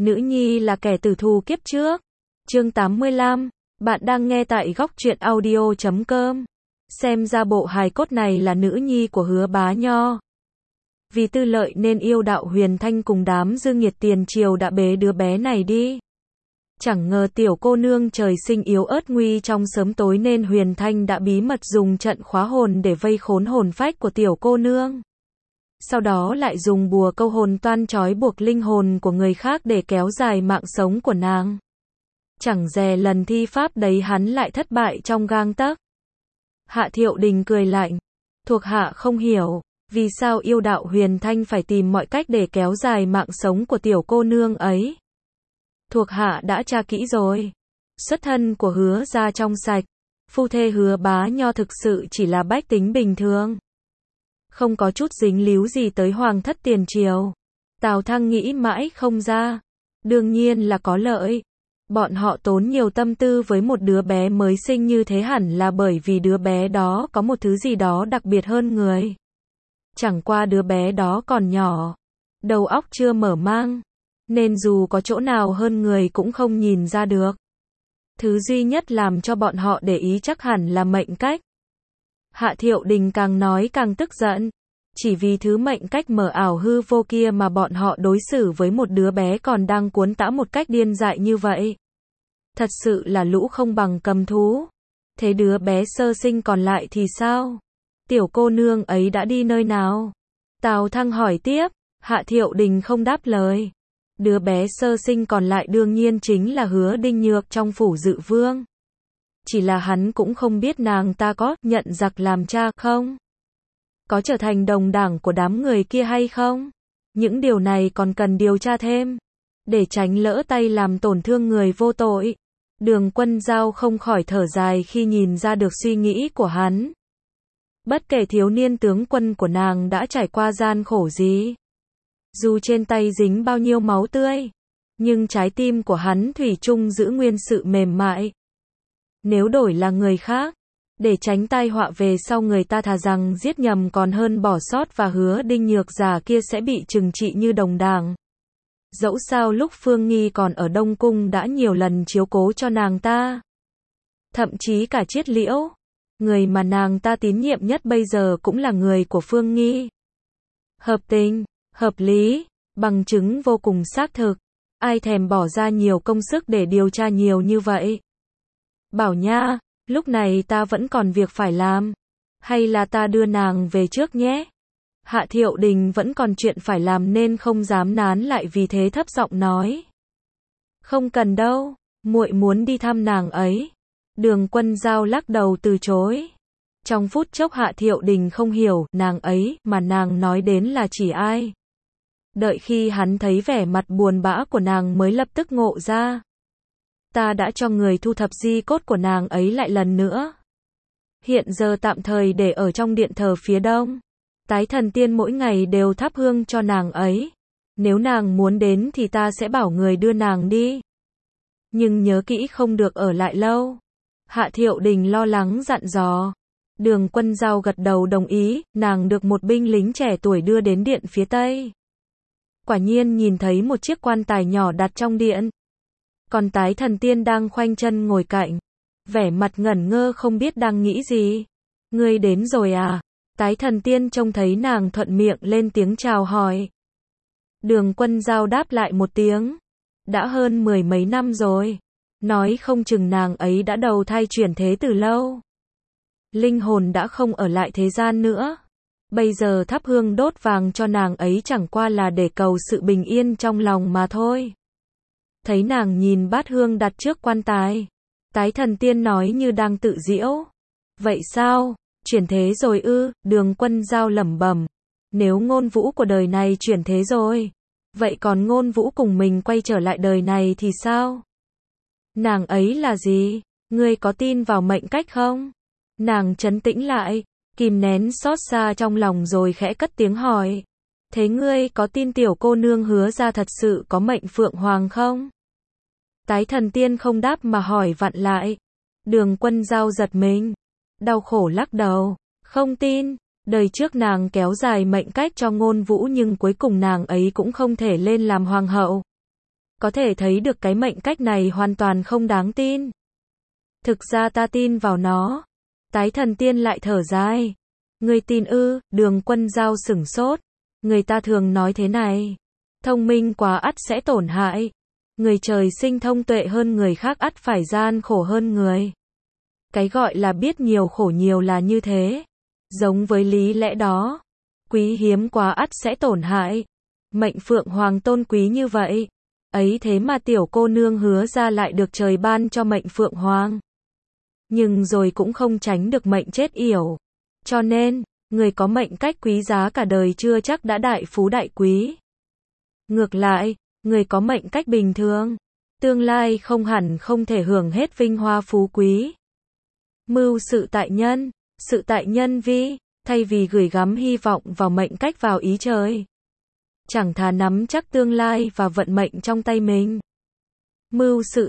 Nữ nhi là kẻ tử thù kiếp trước. Chương 85. Bạn đang nghe tại góc truyện audio.com. Xem ra bộ hài cốt này là nữ nhi của Hứa Bá Nho. Vì tư lợi nên yêu đạo Huyền Thanh cùng đám dương nghiệt tiền triều đã bế đứa bé này đi. Chẳng ngờ tiểu cô nương trời sinh yếu ớt nguy trong sớm tối nên Huyền Thanh đã bí mật dùng trận khóa hồn để vây khốn hồn phách của tiểu cô nương. Sau đó lại dùng bùa câu hồn toan trói buộc linh hồn của người khác để kéo dài mạng sống của nàng. Chẳng dè lần thi pháp đấy hắn lại thất bại trong gang tấc. Hạ Thiệu Đình cười lạnh. Thuộc hạ không hiểu, vì sao yêu đạo Huyền Thanh phải tìm mọi cách để kéo dài mạng sống của tiểu cô nương ấy. Thuộc hạ đã tra kỹ rồi. Xuất thân của Hứa gia trong sạch. Phu thê Hứa Bá Nho thực sự chỉ là bách tính bình thường. Không có chút dính líu gì tới hoàng thất tiền triều. Tào Thăng nghĩ mãi không ra. Đương nhiên là có lợi. Bọn họ tốn nhiều tâm tư với một đứa bé mới sinh như thế hẳn là bởi vì đứa bé đó có một thứ gì đó đặc biệt hơn người. Chẳng qua đứa bé đó còn nhỏ. Đầu óc chưa mở mang. Nên dù có chỗ nào hơn người cũng không nhìn ra được. Thứ duy nhất làm cho bọn họ để ý chắc hẳn là mệnh cách. Hạ Thiệu Đình càng nói càng tức giận. Chỉ vì thứ mệnh cách mờ ảo hư vô kia mà bọn họ đối xử với một đứa bé còn đang cuốn tã một cách điên dại như vậy. Thật sự là lũ không bằng cầm thú. Thế đứa bé sơ sinh còn lại thì sao? Tiểu cô nương ấy đã đi nơi nào? Tào Thăng hỏi tiếp. Hạ Thiệu Đình không đáp lời. Đứa bé sơ sinh còn lại đương nhiên chính là Hứa Đinh Nhược trong phủ Dự Vương. Chỉ là hắn cũng không biết nàng ta có nhận giặc làm cha không? Có trở thành đồng đảng của đám người kia hay không? Những điều này còn cần điều tra thêm. Để tránh lỡ tay làm tổn thương người vô tội. Đường Quân Giao không khỏi thở dài khi nhìn ra được suy nghĩ của hắn. Bất kể thiếu niên tướng quân của nàng đã trải qua gian khổ gì. Dù trên tay dính bao nhiêu máu tươi. Nhưng trái tim của hắn thủy chung giữ nguyên sự mềm mại. Nếu đổi là người khác, để tránh tai họa về sau người ta thà rằng giết nhầm còn hơn bỏ sót và Hứa Đinh Nhược già kia sẽ bị trừng trị như đồng đảng. Dẫu sao lúc Phương Nghi còn ở Đông Cung đã nhiều lần chiếu cố cho nàng ta. Thậm chí cả Triết Liễu, người mà nàng ta tín nhiệm nhất bây giờ cũng là người của Phương Nghi. Hợp tình, hợp lý, bằng chứng vô cùng xác thực. Ai thèm bỏ ra nhiều công sức để điều tra nhiều như vậy? Bảo Nha, lúc này ta vẫn còn việc phải làm. Hay là ta đưa nàng về trước nhé? Hạ Thiệu Đình vẫn còn chuyện phải làm nên không dám nán lại vì thế thấp giọng nói. Không cần đâu, muội muốn đi thăm nàng ấy. Đường Quân Giao lắc đầu từ chối. Trong phút chốc Hạ Thiệu Đình không hiểu nàng ấy mà nàng nói đến là chỉ ai. Đợi khi hắn thấy vẻ mặt buồn bã của nàng mới lập tức ngộ ra. Ta đã cho người thu thập di cốt của nàng ấy lại lần nữa. Hiện giờ tạm thời để ở trong điện thờ phía đông. Tái Thần Tiên mỗi ngày đều thắp hương cho nàng ấy. Nếu nàng muốn đến thì ta sẽ bảo người đưa nàng đi. Nhưng nhớ kỹ không được ở lại lâu. Hạ Thiệu Đình lo lắng dặn dò. Đường Quân Giao gật đầu đồng ý, nàng được một binh lính trẻ tuổi đưa đến điện phía tây. Quả nhiên nhìn thấy một chiếc quan tài nhỏ đặt trong điện. Còn Tái Thần Tiên đang khoanh chân ngồi cạnh. Vẻ mặt ngẩn ngơ không biết đang nghĩ gì. Ngươi đến rồi à? Tái Thần Tiên trông thấy nàng thuận miệng lên tiếng chào hỏi. Đường Quân Giao đáp lại một tiếng. Đã hơn 10 mấy năm rồi. Nói không chừng nàng ấy đã đầu thai chuyển thế từ lâu. Linh hồn đã không ở lại thế gian nữa. Bây giờ thắp hương đốt vàng cho nàng ấy chẳng qua là để cầu sự bình yên trong lòng mà thôi. Thấy nàng nhìn bát hương đặt trước quan tài. Tái Thần Tiên nói như đang tự giễu. Vậy sao? Chuyển thế rồi ư? Đường Quân Giao lẩm bẩm. Nếu Ngôn Vũ của đời này chuyển thế rồi. Vậy còn Ngôn Vũ cùng mình quay trở lại đời này thì sao? Nàng ấy là gì? Ngươi có tin vào mệnh cách không? Nàng trấn tĩnh lại. Kìm nén xót xa trong lòng rồi khẽ cất tiếng hỏi. Thế ngươi có tin tiểu cô nương Hứa ra thật sự có mệnh Phượng Hoàng không? Tái Thần Tiên không đáp mà hỏi vặn lại. Đường Quân Giao giật mình. Đau khổ lắc đầu. Không tin. Đời trước nàng kéo dài mệnh cách cho Ngôn Vũ nhưng cuối cùng nàng ấy cũng không thể lên làm hoàng hậu. Có thể thấy được cái mệnh cách này hoàn toàn không đáng tin. Thực ra ta tin vào nó. Tái thần tiên lại thở dài. Người tin ư? Đường Quân Giao sửng sốt. Người ta thường nói thế này. Thông minh quá ắt sẽ tổn hại. Người trời sinh thông tuệ hơn người khác ắt phải gian khổ hơn người. Cái gọi là biết nhiều khổ nhiều là như thế. Giống với lý lẽ đó. Quý hiếm quá ắt sẽ tổn hại. Mệnh Phượng Hoàng tôn quý như vậy. Ấy thế mà tiểu cô nương hứa ra lại được trời ban cho mệnh Phượng Hoàng. Nhưng rồi cũng không tránh được mệnh chết yểu. Cho nên, người có mệnh cách quý giá cả đời chưa chắc đã đại phú đại quý. Ngược lại, người có mệnh cách bình thường, tương lai không hẳn không thể hưởng hết vinh hoa phú quý. Mưu sự tại nhân vi, thay vì gửi gắm hy vọng vào mệnh cách vào ý trời. Chẳng thà nắm chắc tương lai và vận mệnh trong tay mình. Mưu sự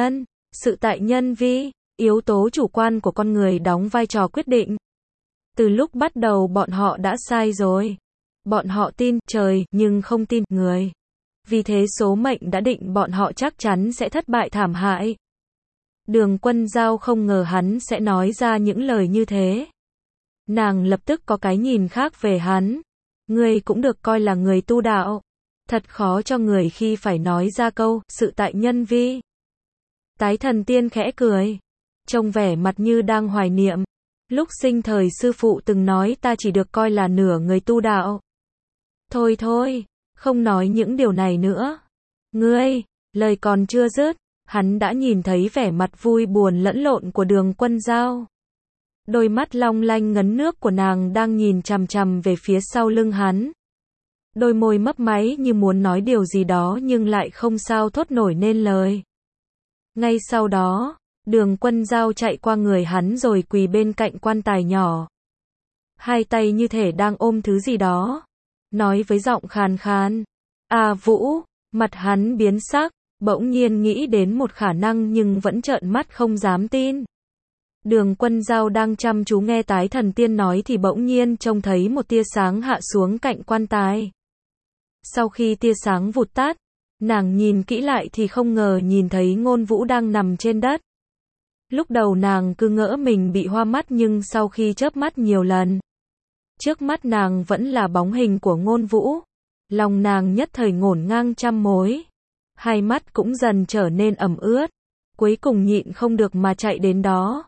tại nhân vi, yếu tố chủ quan của con người đóng vai trò quyết định. Từ lúc bắt đầu bọn họ đã sai rồi. Bọn họ tin trời nhưng không tin người. Vì thế số mệnh đã định bọn họ chắc chắn sẽ thất bại thảm hại. Đường Quân Giao không ngờ hắn sẽ nói ra những lời như thế. Nàng lập tức có cái nhìn khác về hắn. Ngươi cũng được coi là người tu đạo. Thật khó cho người khi phải nói ra câu sự tại nhân vi. Tái thần tiên khẽ cười. Trông vẻ mặt như đang hoài niệm. Lúc sinh thời sư phụ từng nói ta chỉ được coi là nửa người tu đạo. Thôi thôi, không nói những điều này nữa. Ngươi, lời còn chưa dứt, hắn đã nhìn thấy vẻ mặt vui buồn lẫn lộn của Đường Quân Giao. Đôi mắt long lanh ngấn nước của nàng đang nhìn chằm chằm về phía sau lưng hắn. Đôi môi mấp máy như muốn nói điều gì đó nhưng lại không sao thốt nổi nên lời. Ngay sau đó, Đường Quân Giao chạy qua người hắn rồi quỳ bên cạnh quan tài nhỏ. Hai tay như thể đang ôm thứ gì đó. Nói với giọng khàn khàn. À Vũ, mặt hắn biến sắc, bỗng nhiên nghĩ đến một khả năng nhưng vẫn trợn mắt không dám tin. Đường Quân Giao đang chăm chú nghe tái thần tiên nói thì bỗng nhiên trông thấy một tia sáng hạ xuống cạnh quan tài. Sau khi tia sáng vụt tắt, nàng nhìn kỹ lại thì không ngờ nhìn thấy Ngôn Vũ đang nằm trên đất. Lúc đầu nàng cứ ngỡ mình bị hoa mắt nhưng sau khi chớp mắt nhiều lần, trước mắt nàng vẫn là bóng hình của Ngôn Vũ. Lòng nàng nhất thời ngổn ngang trăm mối. Hai mắt cũng dần trở nên ẩm ướt. Cuối cùng nhịn không được mà chạy đến đó.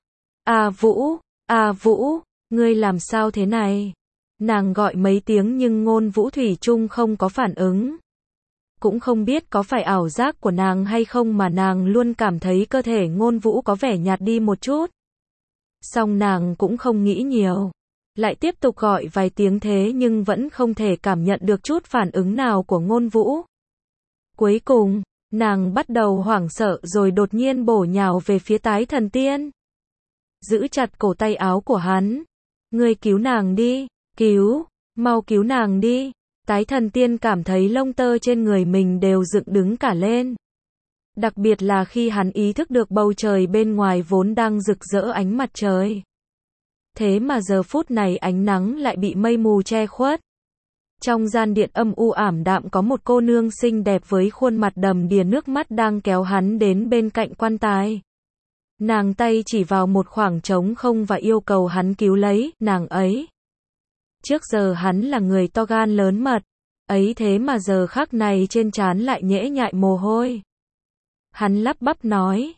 À Vũ, ngươi làm sao thế này? Nàng gọi mấy tiếng nhưng Ngôn Vũ thủy chung không có phản ứng. Cũng không biết có phải ảo giác của nàng hay không mà nàng luôn cảm thấy cơ thể Ngôn Vũ có vẻ nhạt đi một chút. Song nàng cũng không nghĩ nhiều. Lại tiếp tục gọi vài tiếng thế nhưng vẫn không thể cảm nhận được chút phản ứng nào của Ngôn Vũ. Cuối cùng, nàng bắt đầu hoảng sợ rồi đột nhiên bổ nhào về phía tái thần tiên. Giữ chặt cổ tay áo của hắn. Ngươi cứu nàng đi, mau cứu nàng đi. Tái thần tiên cảm thấy lông tơ trên người mình đều dựng đứng cả lên. Đặc biệt là khi hắn ý thức được bầu trời bên ngoài vốn đang rực rỡ ánh mặt trời. Thế mà giờ phút này ánh nắng lại bị mây mù che khuất. Trong gian điện âm u ảm đạm có một cô nương xinh đẹp với khuôn mặt đầm đìa nước mắt đang kéo hắn đến bên cạnh quan tài. Nàng tay chỉ vào một khoảng trống không và yêu cầu hắn cứu lấy nàng ấy. Trước giờ hắn là người to gan lớn mật, ấy thế mà giờ khắc này trên trán lại nhễ nhại mồ hôi. Hắn lắp bắp nói,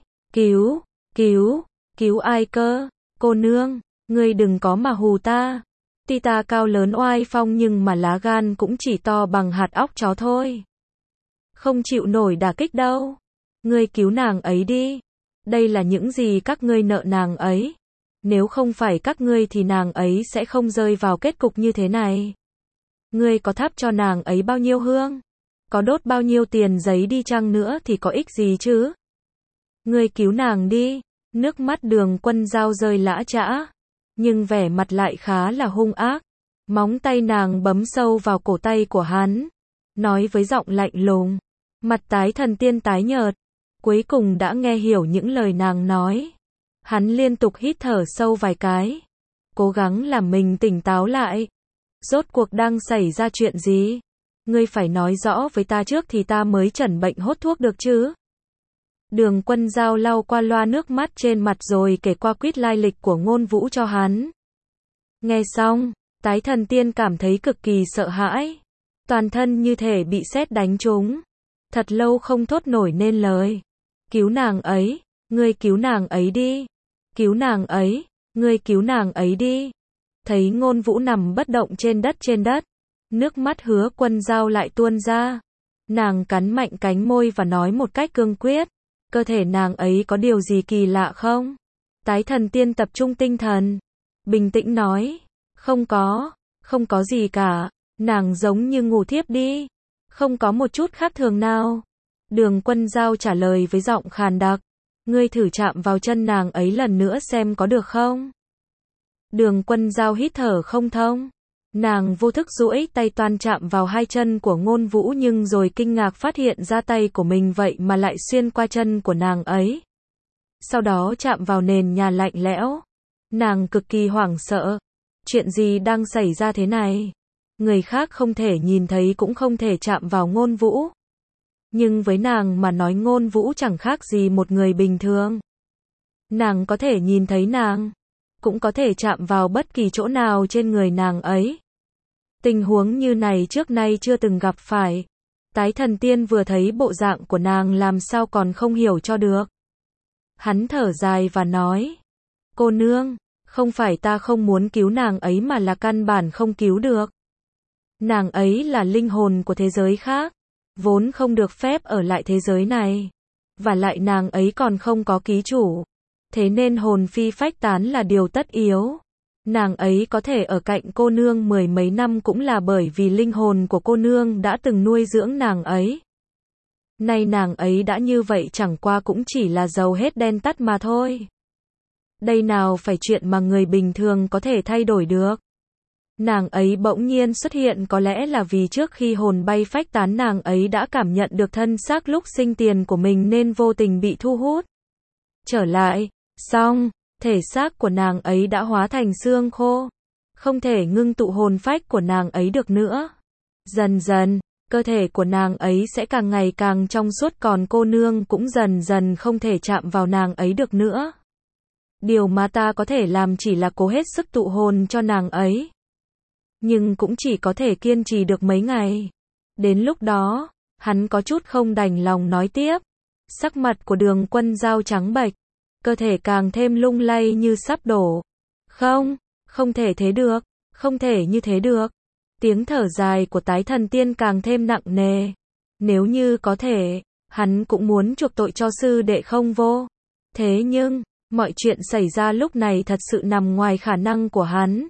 cứu ai cơ, cô nương, ngươi đừng có mà hù ta. Tuy ta cao lớn oai phong nhưng mà lá gan cũng chỉ to bằng hạt óc chó thôi. Không chịu nổi đả kích đâu. Ngươi cứu nàng ấy đi. Đây là những gì các ngươi nợ nàng ấy. Nếu không phải các ngươi thì nàng ấy sẽ không rơi vào kết cục như thế này. Ngươi có thắp cho nàng ấy bao nhiêu hương? Có đốt bao nhiêu tiền giấy đi chăng nữa thì có ích gì chứ? Ngươi cứu nàng đi. Nước mắt Đường Quân Giao rơi lã chã. Nhưng vẻ mặt lại khá là hung ác. Móng tay nàng bấm sâu vào cổ tay của hắn. Nói với giọng lạnh lùng. Mặt tái thần tiên tái nhợt. Cuối cùng đã nghe hiểu những lời nàng nói. Hắn liên tục hít thở sâu vài cái. Cố gắng làm mình tỉnh táo lại. Rốt cuộc đang xảy ra chuyện gì? Ngươi phải nói rõ với ta trước thì ta mới chẩn bệnh hốt thuốc được chứ. Đường Quân Dao lau qua loa nước mắt trên mặt rồi kể qua quýt lai lịch của Ngôn Vũ cho hắn. Nghe xong, Tái Thần Tiên cảm thấy cực kỳ sợ hãi. Toàn thân như thể bị sét đánh trúng. Thật lâu không thốt nổi nên lời. Cứu nàng ấy, ngươi cứu nàng ấy đi. Cứu nàng ấy, ngươi cứu nàng ấy đi. Thấy Ngôn Vũ nằm bất động trên đất. Nước mắt Hứa Quân Dao lại tuôn ra. Nàng cắn mạnh cánh môi và nói một cách cương quyết. Cơ thể nàng ấy có điều gì kỳ lạ không? Tái Thần Tiên tập trung tinh thần. Bình tĩnh nói. Không có gì cả. Nàng giống như ngủ thiếp đi. Không có một chút khác thường nào. Đường Quân Dao trả lời với giọng khàn đặc. Ngươi thử chạm vào chân nàng ấy lần nữa xem có được không? Đường Quân Dao hít thở không thông. Nàng vô thức duỗi tay toan chạm vào hai chân của Ngôn Vũ nhưng rồi kinh ngạc phát hiện ra tay của mình vậy mà lại xuyên qua chân của nàng ấy. Sau đó chạm vào nền nhà lạnh lẽo. Nàng cực kỳ hoảng sợ. Chuyện gì đang xảy ra thế này? Người khác không thể nhìn thấy cũng không thể chạm vào Ngôn Vũ. Nhưng với nàng mà nói Ngôn Vũ chẳng khác gì một người bình thường. Nàng có thể nhìn thấy nàng, cũng có thể chạm vào bất kỳ chỗ nào trên người nàng ấy. Tình huống như này trước nay chưa từng gặp phải. Tái Thần Tiên vừa thấy bộ dạng của nàng làm sao còn không hiểu cho được. Hắn thở dài và nói. Cô nương, không phải ta không muốn cứu nàng ấy mà là căn bản không cứu được. Nàng ấy là linh hồn của thế giới khác, vốn không được phép ở lại thế giới này. Và lại nàng ấy còn không có ký chủ. Thế nên hồn phi phách tán là điều tất yếu. Nàng ấy có thể ở cạnh cô nương mười mấy năm cũng là bởi vì linh hồn của cô nương đã từng nuôi dưỡng nàng ấy. Nay nàng ấy đã như vậy chẳng qua cũng chỉ là dầu hết đen tắt mà thôi. Đây nào phải chuyện mà người bình thường có thể thay đổi được. Nàng ấy bỗng nhiên xuất hiện có lẽ là vì trước khi hồn bay phách tán nàng ấy đã cảm nhận được thân xác lúc sinh tiền của mình nên vô tình bị thu hút. Trở lại, xong, thể xác của nàng ấy đã hóa thành xương khô. Không thể ngưng tụ hồn phách của nàng ấy được nữa. Dần dần, cơ thể của nàng ấy sẽ càng ngày càng trong suốt còn cô nương cũng dần dần không thể chạm vào nàng ấy được nữa. Điều mà ta có thể làm chỉ là cố hết sức tụ hồn cho nàng ấy. Nhưng cũng chỉ có thể kiên trì được mấy ngày. Đến lúc đó, hắn có chút không đành lòng nói tiếp. Sắc mặt của Đường Quân Dao trắng bệch, cơ thể càng thêm lung lay như sắp đổ. Không thể thế được, không thể như thế được. Tiếng thở dài của Tái Thần Tiên càng thêm nặng nề. Nếu như có thể, hắn cũng muốn chuộc tội cho sư đệ không vô. Thế nhưng, mọi chuyện xảy ra lúc này thật sự nằm ngoài khả năng của hắn.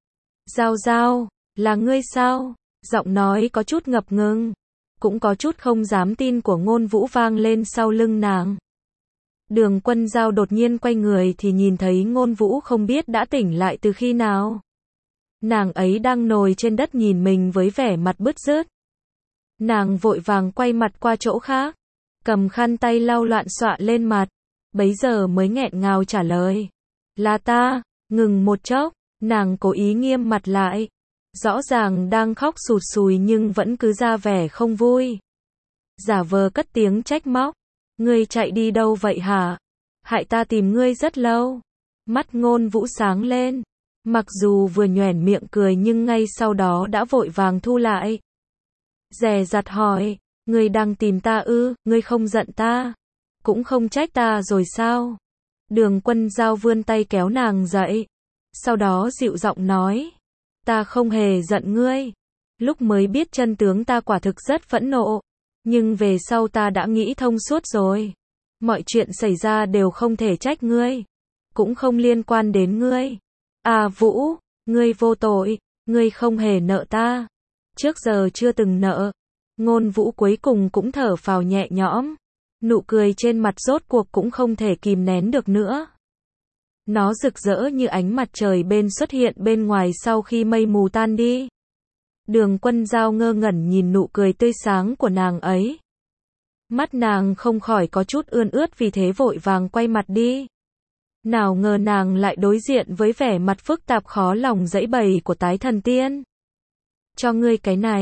Dao, là ngươi sao? Giọng nói có chút ngập ngừng, cũng có chút không dám tin của Ngôn Vũ vang lên sau lưng nàng. Đường Quân Dao đột nhiên quay người thì nhìn thấy Ngôn Vũ không biết đã tỉnh lại từ khi nào. Nàng ấy đang ngồi trên đất nhìn mình với vẻ mặt bứt rứt. Nàng vội vàng quay mặt qua chỗ khác, cầm khăn tay lau loạn xọa lên mặt, bấy giờ mới nghẹn ngào trả lời. Là ta. Ngừng một chốc, nàng cố ý nghiêm mặt lại. Rõ ràng đang khóc sụt sùi nhưng vẫn cứ ra vẻ không vui. Giả vờ cất tiếng trách móc. Ngươi chạy đi đâu vậy hả? Hại ta tìm ngươi rất lâu. Mắt Ngôn Vũ sáng lên. Mặc dù vừa nhoẻn miệng cười nhưng ngay sau đó đã vội vàng thu lại. Dè dặt hỏi. Ngươi đang tìm ta ư? Ngươi không giận ta? Cũng không trách ta rồi sao? Đường Quân Dao vươn tay kéo nàng dậy. Sau đó dịu giọng nói. Ta không hề giận ngươi. Lúc mới biết chân tướng ta quả thực rất phẫn nộ. Nhưng về sau ta đã nghĩ thông suốt rồi. Mọi chuyện xảy ra đều không thể trách ngươi. Cũng không liên quan đến ngươi. À Vũ, ngươi vô tội. Ngươi không hề nợ ta. Trước giờ chưa từng nợ. Ngôn Vũ cuối cùng cũng thở phào nhẹ nhõm. Nụ cười trên mặt rốt cuộc cũng không thể kìm nén được nữa. Nó rực rỡ như ánh mặt trời bên xuất hiện bên ngoài sau khi mây mù tan đi. Đường Quân Dao ngơ ngẩn nhìn nụ cười tươi sáng của nàng ấy. Mắt nàng không khỏi có chút ươn ướt vì thế vội vàng quay mặt đi. Nào ngờ nàng lại đối diện với vẻ mặt phức tạp khó lòng giãy bày của Tái Thần Tiên. Cho ngươi cái này.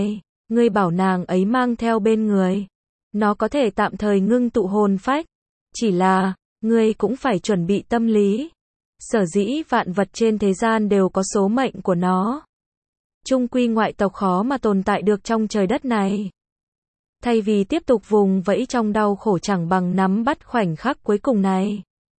ngươi bảo nàng ấy mang theo bên người. Nó có thể tạm thời ngưng tụ hồn phách. Chỉ là, ngươi cũng phải chuẩn bị tâm lý. Sở dĩ vạn vật trên thế gian đều có số mệnh của nó. Chung quy ngoại tộc khó mà tồn tại được trong trời đất này. Thay vì tiếp tục vùng vẫy trong đau khổ chẳng bằng nắm bắt khoảnh khắc cuối cùng này.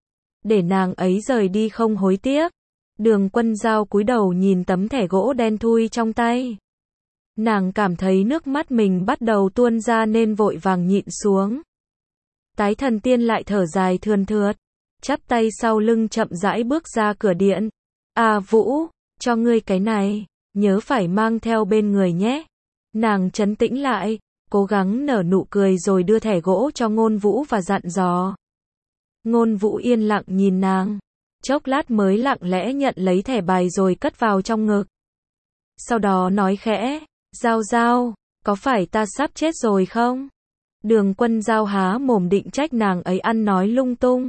Để nàng ấy rời đi không hối tiếc. Đường Quân Dao cúi đầu nhìn tấm thẻ gỗ đen thui trong tay. Nàng cảm thấy nước mắt mình bắt đầu tuôn ra nên vội vàng nhịn xuống. Tái Thần Tiên lại thở dài thườn thượt, chắp tay sau lưng chậm rãi bước ra cửa điện. À Vũ, cho ngươi cái này, nhớ phải mang theo bên người nhé. Nàng trấn tĩnh lại, cố gắng nở nụ cười rồi đưa thẻ gỗ cho Ngôn Vũ và dặn dò. Ngôn Vũ yên lặng nhìn nàng, chốc lát mới lặng lẽ nhận lấy thẻ bài rồi cất vào trong ngực. Sau đó nói khẽ, Dao Dao, có phải ta sắp chết rồi không? Đường Quân Dao há mồm định trách nàng ấy ăn nói lung tung.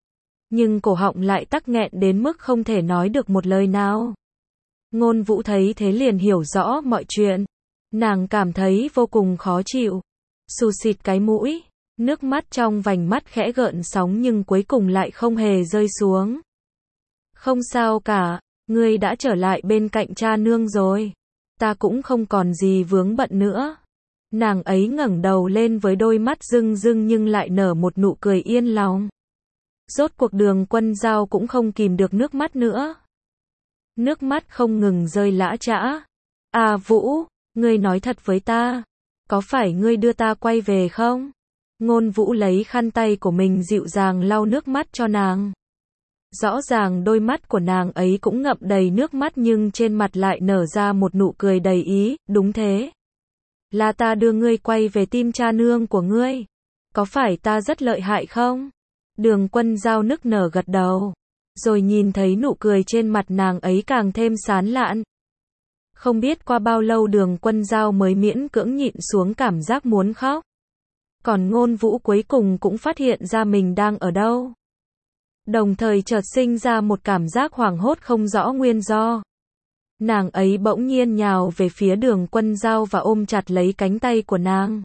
Nhưng cổ họng lại tắc nghẹn đến mức không thể nói được một lời nào. Ngôn Vũ thấy thế liền hiểu rõ mọi chuyện. Nàng cảm thấy vô cùng khó chịu. Xù xịt cái mũi, nước mắt trong vành mắt khẽ gợn sóng nhưng cuối cùng lại không hề rơi xuống. Không sao cả, ngươi đã trở lại bên cạnh cha nương rồi. Ta cũng không còn gì vướng bận nữa. Nàng ấy ngẩng đầu lên với đôi mắt rưng rưng nhưng lại nở một nụ cười yên lòng. Rốt cuộc Đường Quân Dao cũng không kìm được nước mắt nữa. Nước mắt không ngừng rơi lã chã. À Vũ, ngươi nói thật với ta. Có phải ngươi đưa ta quay về không? Ngôn Vũ lấy khăn tay của mình dịu dàng lau nước mắt cho nàng. Rõ ràng đôi mắt của nàng ấy cũng ngậm đầy nước mắt nhưng trên mặt lại nở ra một nụ cười đầy ý, đúng thế. Là ta đưa ngươi quay về tim cha nương của ngươi. Có phải ta rất lợi hại không? Đường Quân Dao nức nở gật đầu. Rồi nhìn thấy nụ cười trên mặt nàng ấy càng thêm sán lạn. Không biết qua bao lâu Đường Quân Dao mới miễn cưỡng nhịn xuống cảm giác muốn khóc. Còn Ngôn Vũ cuối cùng cũng phát hiện ra mình đang ở đâu. Đồng thời chợt sinh ra một cảm giác hoảng hốt không rõ nguyên do. Nàng ấy bỗng nhiên nhào về phía Đường Quân Dao và ôm chặt lấy cánh tay của nàng.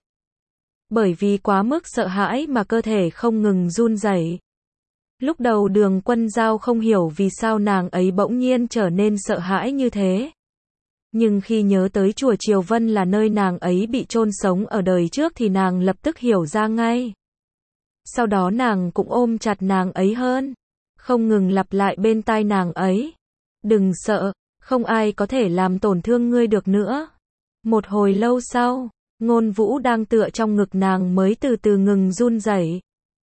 Bởi vì quá mức sợ hãi mà cơ thể không ngừng run rẩy. Lúc đầu Đường Quân Dao không hiểu vì sao nàng ấy bỗng nhiên trở nên sợ hãi như thế. Nhưng khi nhớ tới chùa Triều Vân là nơi nàng ấy bị chôn sống ở đời trước thì nàng lập tức hiểu ra ngay. Sau đó nàng cũng ôm chặt nàng ấy hơn. Không ngừng lặp lại bên tai nàng ấy. Đừng sợ, không ai có thể làm tổn thương ngươi được nữa. Một hồi lâu sau, Ngôn Vũ đang tựa trong ngực nàng mới từ từ ngừng run rẩy.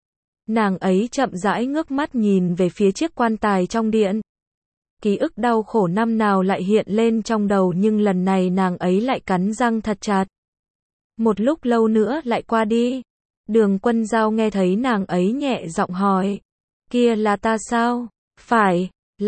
Nàng ấy chậm rãi ngước mắt nhìn về phía chiếc quan tài trong điện. Ký ức đau khổ năm nào lại hiện lên trong đầu nhưng lần này nàng ấy lại cắn răng thật chặt. Một lúc lâu nữa lại qua đi. Đường Quân Dao nghe thấy nàng ấy nhẹ giọng hỏi. Kia là ta sao? Phải,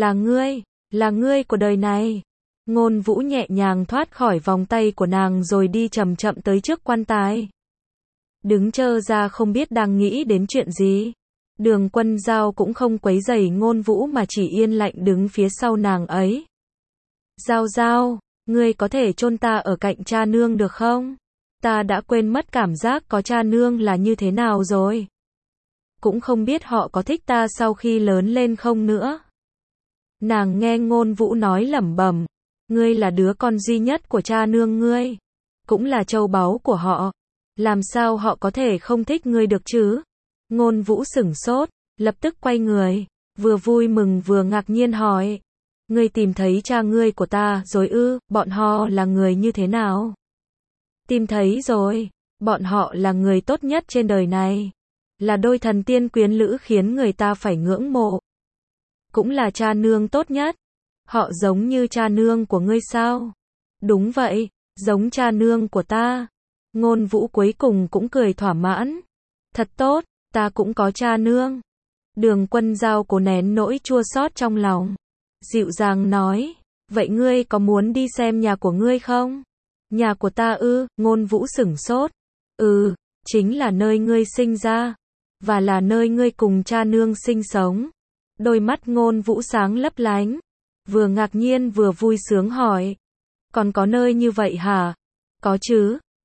là ngươi của đời này. Ngôn Vũ nhẹ nhàng thoát khỏi vòng tay của nàng rồi đi chậm chậm tới trước quan tài. Đứng trơ ra không biết đang nghĩ đến chuyện gì. Đường Quân Dao cũng không quấy rầy Ngôn Vũ mà chỉ yên lặng đứng phía sau nàng ấy. Dao Dao, ngươi có thể chôn ta ở cạnh cha nương được không? Ta đã quên mất cảm giác có cha nương là như thế nào rồi. Cũng không biết họ có thích ta sau khi lớn lên không nữa. Nàng nghe Ngôn Vũ nói lẩm bẩm. Ngươi là đứa con duy nhất của cha nương ngươi. Cũng là châu báu của họ. Làm sao họ có thể không thích ngươi được chứ? Ngôn Vũ sửng sốt, lập tức quay người, vừa vui mừng vừa ngạc nhiên hỏi. Ngươi tìm thấy cha ngươi của ta rồi ư, bọn họ là người như thế nào? Tìm thấy rồi, bọn họ là người tốt nhất trên đời này. Là đôi thần tiên quyến lữ khiến người ta phải ngưỡng mộ. Cũng là cha nương tốt nhất. Họ giống như cha nương của ngươi sao? Đúng vậy, giống cha nương của ta. Ngôn Vũ cuối cùng cũng cười thỏa mãn. Thật tốt, ta cũng có cha nương. Đường Quân Dao cố nén nỗi chua xót trong lòng. Dịu dàng nói, vậy ngươi có muốn đi xem nhà của ngươi không? Nhà của ta ư? Ngôn Vũ sửng sốt. Chính là nơi ngươi sinh ra. Và là nơi ngươi cùng cha nương sinh sống. Đôi mắt Ngôn Vũ sáng lấp lánh. Vừa ngạc nhiên vừa vui sướng hỏi. Còn có nơi như vậy hả? Có chứ,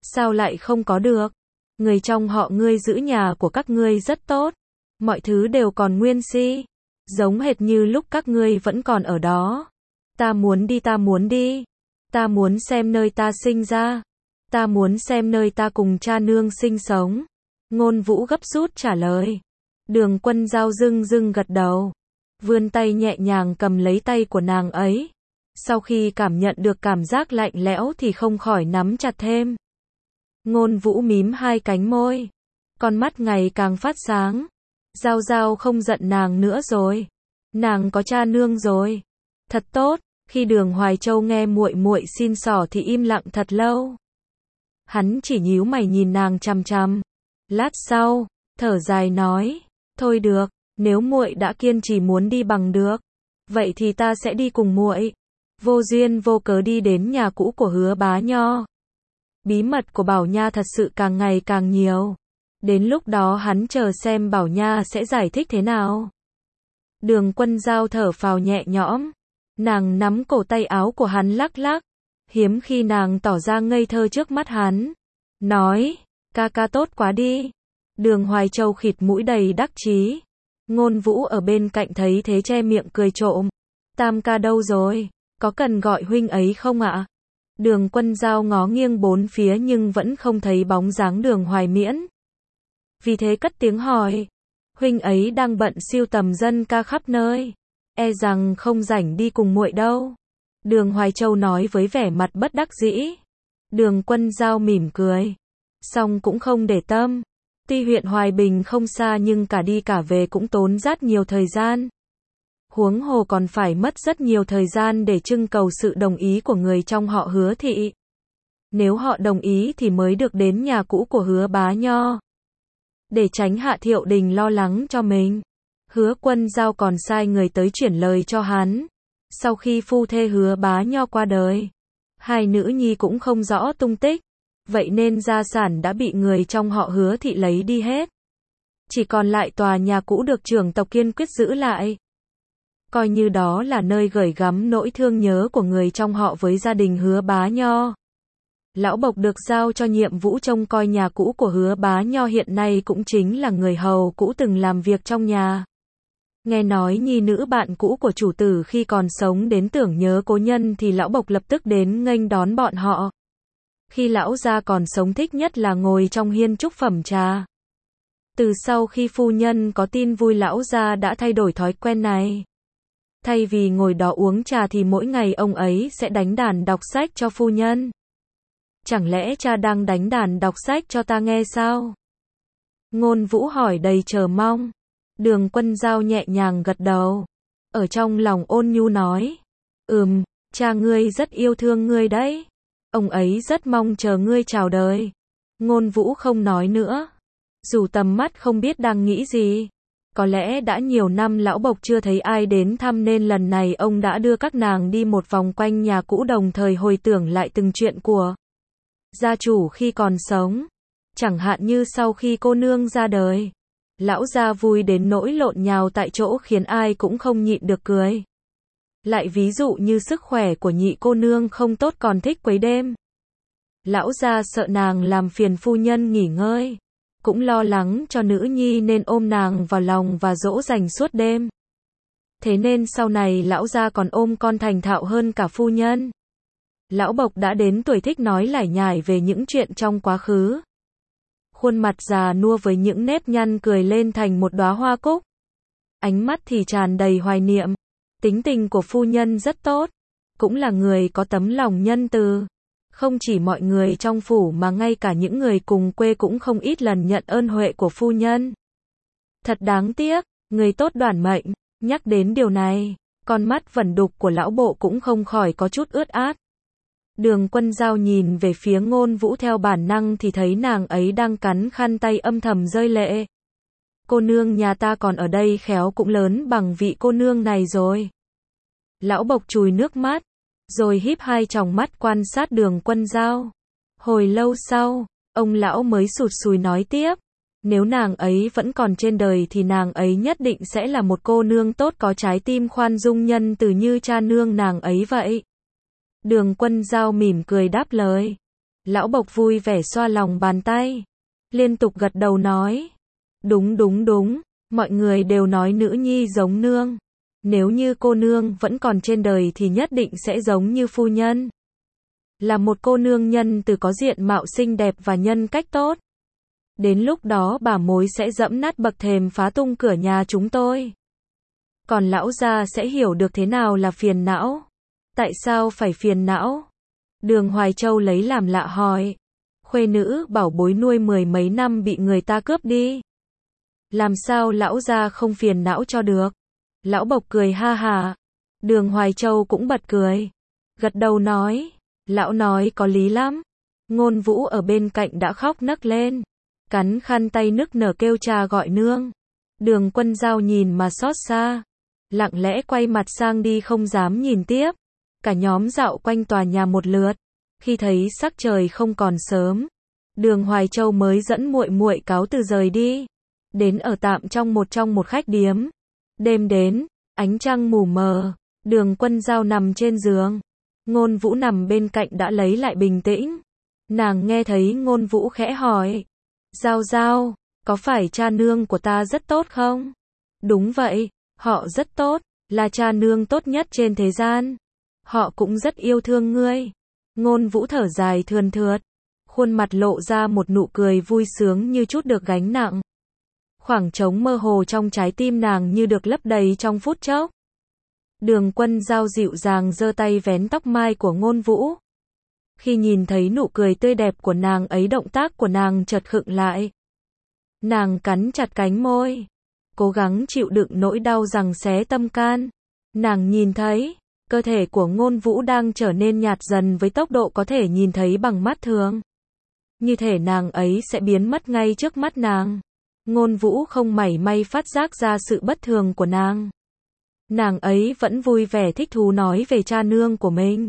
Sao lại không có được? Người trong họ ngươi giữ nhà của các ngươi rất tốt. Mọi thứ đều còn nguyên si. Giống hệt như lúc các ngươi vẫn còn ở đó. Ta muốn đi, ta muốn đi. Ta muốn xem nơi ta sinh ra. Ta muốn xem nơi ta cùng cha nương sinh sống. Ngôn Vũ gấp rút trả lời. Đường Quân Giao dưng dưng gật đầu. Vươn tay nhẹ nhàng cầm lấy tay của nàng ấy. Sau khi cảm nhận được cảm giác lạnh lẽo thì không khỏi nắm chặt thêm. Ngôn Vũ mím hai cánh môi. Con mắt ngày càng phát sáng. Giao Giao không giận nàng nữa rồi. Nàng có cha nương rồi. Thật tốt. Khi Đường Hoài Châu nghe muội muội xin xỏ thì im lặng thật lâu. Hắn chỉ nhíu mày nhìn nàng chằm chằm. Lát sau, thở dài nói, thôi được, nếu muội đã kiên trì muốn đi bằng được, vậy thì ta sẽ đi cùng muội. Vô duyên vô cớ đi đến nhà cũ của Hứa Bá Nho. Bí mật của Bảo Nha thật sự càng ngày càng nhiều. Đến lúc đó hắn chờ xem Bảo Nha sẽ giải thích thế nào. Đường Quân Giao thở phào nhẹ nhõm. Nàng nắm cổ tay áo của hắn lắc lắc. Hiếm khi nàng tỏ ra ngây thơ trước mắt hắn. Nói, ca ca tốt quá đi. Đường Hoài Châu khịt mũi đầy đắc chí. Ngôn Vũ ở bên cạnh thấy thế che miệng cười trộm. Tam ca đâu rồi? Có cần gọi huynh ấy không ạ? Đường Quân Giao ngó nghiêng bốn phía nhưng vẫn không thấy bóng dáng Đường Hoài Miễn. Vì thế cất tiếng hỏi. Huynh ấy đang bận siêu tầm dân ca khắp nơi. E rằng không rảnh đi cùng muội đâu. Đường Hoài Châu nói với vẻ mặt bất đắc dĩ. Đường Quân Giao mỉm cười. Song cũng không để tâm. Tuy huyện Hoài Bình không xa nhưng cả đi cả về cũng tốn rất nhiều thời gian. Huống hồ còn phải mất rất nhiều thời gian để trưng cầu sự đồng ý của người trong họ Hứa thị. Nếu họ đồng ý thì mới được đến nhà cũ của Hứa Bá Nho. Để tránh Hạ Thiệu Đình lo lắng cho mình, Hứa Quân Giao còn sai người tới chuyển lời cho hắn. Sau khi phu thê Hứa Bá Nho qua đời, hai nữ nhi cũng không rõ tung tích. Vậy nên gia sản đã bị người trong họ Hứa thị lấy đi hết. Chỉ còn lại tòa nhà cũ được trưởng tộc kiên quyết giữ lại. Coi như đó là nơi gửi gắm nỗi thương nhớ của người trong họ với gia đình Hứa Bá Nho. Lão Bộc được giao cho nhiệm vụ trông coi nhà cũ của Hứa Bá Nho hiện nay cũng chính là người hầu cũ từng làm việc trong nhà. Nghe nói nhi nữ bạn cũ của chủ tử khi còn sống đến tưởng nhớ cố nhân thì lão Bộc lập tức đến nghênh đón bọn họ. Khi lão gia còn sống thích nhất là ngồi trong hiên chúc phẩm trà. Từ sau khi phu nhân có tin vui lão gia đã thay đổi thói quen này. Thay vì ngồi đó uống trà thì mỗi ngày ông ấy sẽ đánh đàn đọc sách cho phu nhân. Chẳng lẽ cha đang đánh đàn đọc sách cho ta nghe sao? Ngôn Vũ hỏi đầy chờ mong. Đường Quân Giao nhẹ nhàng gật đầu. Ở trong lòng ôn nhu nói. Cha ngươi rất yêu thương ngươi đấy. Ông ấy rất mong chờ ngươi chào đời. Ngôn Vũ không nói nữa. Dù tầm mắt không biết đang nghĩ gì. Có lẽ đã nhiều năm lão Bộc chưa thấy ai đến thăm nên lần này ông đã đưa các nàng đi một vòng quanh nhà cũ đồng thời hồi tưởng lại từng chuyện của gia chủ khi còn sống. Chẳng hạn như sau khi cô nương ra đời. Lão gia vui đến nỗi lộn nhào tại chỗ khiến ai cũng không nhịn được cười. Lại ví dụ như sức khỏe của nhị cô nương không tốt còn thích quấy đêm. Lão gia sợ nàng làm phiền phu nhân nghỉ ngơi. Cũng lo lắng cho nữ nhi nên ôm nàng vào lòng và dỗ dành suốt đêm. Thế nên sau này lão gia còn ôm con thành thạo hơn cả phu nhân. Lão Bộc đã đến tuổi thích nói lải nhải về những chuyện trong quá khứ. Khuôn mặt già nua với những nếp nhăn cười lên thành một đóa hoa cúc. Ánh mắt thì tràn đầy hoài niệm. Tính tình của phu nhân rất tốt. Cũng là người có tấm lòng nhân từ. Không chỉ mọi người trong phủ mà ngay cả những người cùng quê cũng không ít lần nhận ơn huệ của phu nhân. Thật đáng tiếc, người tốt đoản mệnh. Nhắc đến điều này, con mắt vẩn đục của lão bộ cũng không khỏi có chút ướt át. Đường Quân Giao nhìn về phía Ngôn Vũ theo bản năng thì thấy nàng ấy đang cắn khăn tay âm thầm rơi lệ. Cô nương nhà ta còn ở đây khéo cũng lớn bằng vị cô nương này rồi. Lão Bộc chùi nước mắt, rồi híp hai tròng mắt quan sát Đường Quân Giao. Hồi lâu sau, ông lão mới sụt sùi nói tiếp. Nếu nàng ấy vẫn còn trên đời thì nàng ấy nhất định sẽ là một cô nương tốt có trái tim khoan dung nhân từ như cha nương nàng ấy vậy. Đường Quân Giao mỉm cười đáp lời. Lão Bộc vui vẻ xoa lòng bàn tay, liên tục gật đầu nói. Đúng đúng đúng, mọi người đều nói nữ nhi giống nương. Nếu như cô nương vẫn còn trên đời thì nhất định sẽ giống như phu nhân. Là một cô nương nhân từ có diện mạo xinh đẹp và nhân cách tốt. Đến lúc đó bà mối sẽ dẫm nát bậc thềm phá tung cửa nhà chúng tôi. Còn lão gia sẽ hiểu được thế nào là phiền não. Tại sao phải phiền não? Đường Hoài Châu lấy làm lạ hỏi. Khuê nữ bảo bối nuôi 10 mấy năm bị người ta cướp đi. Làm sao lão gia không phiền não cho được? Lão Bộc cười ha hả. Đường Hoài Châu cũng bật cười. Gật đầu nói. Lão nói có lý lắm. Ngôn Vũ ở bên cạnh đã khóc nấc lên. Cắn khăn tay nức nở kêu cha gọi nương. Đường Quân Giao nhìn mà xót xa. Lặng lẽ quay mặt sang đi không dám nhìn tiếp. Cả nhóm dạo quanh tòa nhà một lượt. Khi thấy sắc trời không còn sớm, Đường Hoài Châu mới dẫn muội muội cáo từ rời đi. Đến ở tạm trong một khách điếm. Đêm đến, ánh trăng mù mờ, Đường Quân Giao nằm trên giường. Ngôn Vũ nằm bên cạnh đã lấy lại bình tĩnh. Nàng nghe thấy Ngôn Vũ khẽ hỏi. Giao Giao, có phải cha nương của ta rất tốt không? Đúng vậy, họ rất tốt, là cha nương tốt nhất trên thế gian. Họ cũng rất yêu thương ngươi. Ngôn Vũ thở dài thườn thượt, khuôn mặt lộ ra một nụ cười vui sướng như chút được gánh nặng. Khoảng trống mơ hồ trong trái tim nàng như được lấp đầy trong phút chốc. Đường Quân Giao dịu dàng giơ tay vén tóc mai của Ngôn Vũ. Khi nhìn thấy nụ cười tươi đẹp của nàng ấy, động tác của nàng chợt khựng lại. Nàng cắn chặt cánh môi, cố gắng chịu đựng nỗi đau giằng xé tâm can. Nàng nhìn thấy, cơ thể của Ngôn Vũ đang trở nên nhạt dần với tốc độ có thể nhìn thấy bằng mắt thường. Như thể nàng ấy sẽ biến mất ngay trước mắt nàng. Ngôn Vũ không mảy may phát giác ra sự bất thường của nàng. Nàng ấy vẫn vui vẻ thích thú nói về cha nương của mình.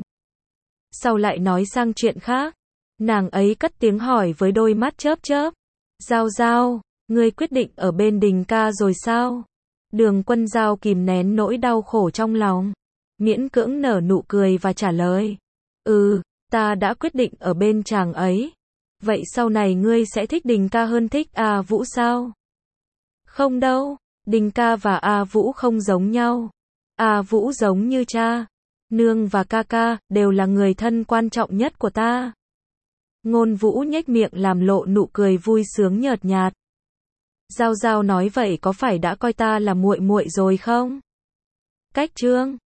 Sau lại nói sang chuyện khác. Nàng ấy cất tiếng hỏi với đôi mắt chớp chớp. Giao Giao, ngươi quyết định ở bên Đình ca rồi sao? Đường Quân Giao kìm nén nỗi đau khổ trong lòng, miễn cưỡng nở nụ cười và trả lời. Ta đã quyết định ở bên chàng ấy. Vậy sau này ngươi sẽ thích Đình ca hơn thích A Vũ sao? Không đâu, Đình ca và A Vũ không giống nhau. A Vũ giống như cha, nương và ca ca đều là người thân quan trọng nhất của ta. Ngôn Vũ nhếch miệng làm lộ nụ cười vui sướng nhợt nhạt. Giao Giao nói vậy có phải đã coi ta là muội muội rồi không? Cách chương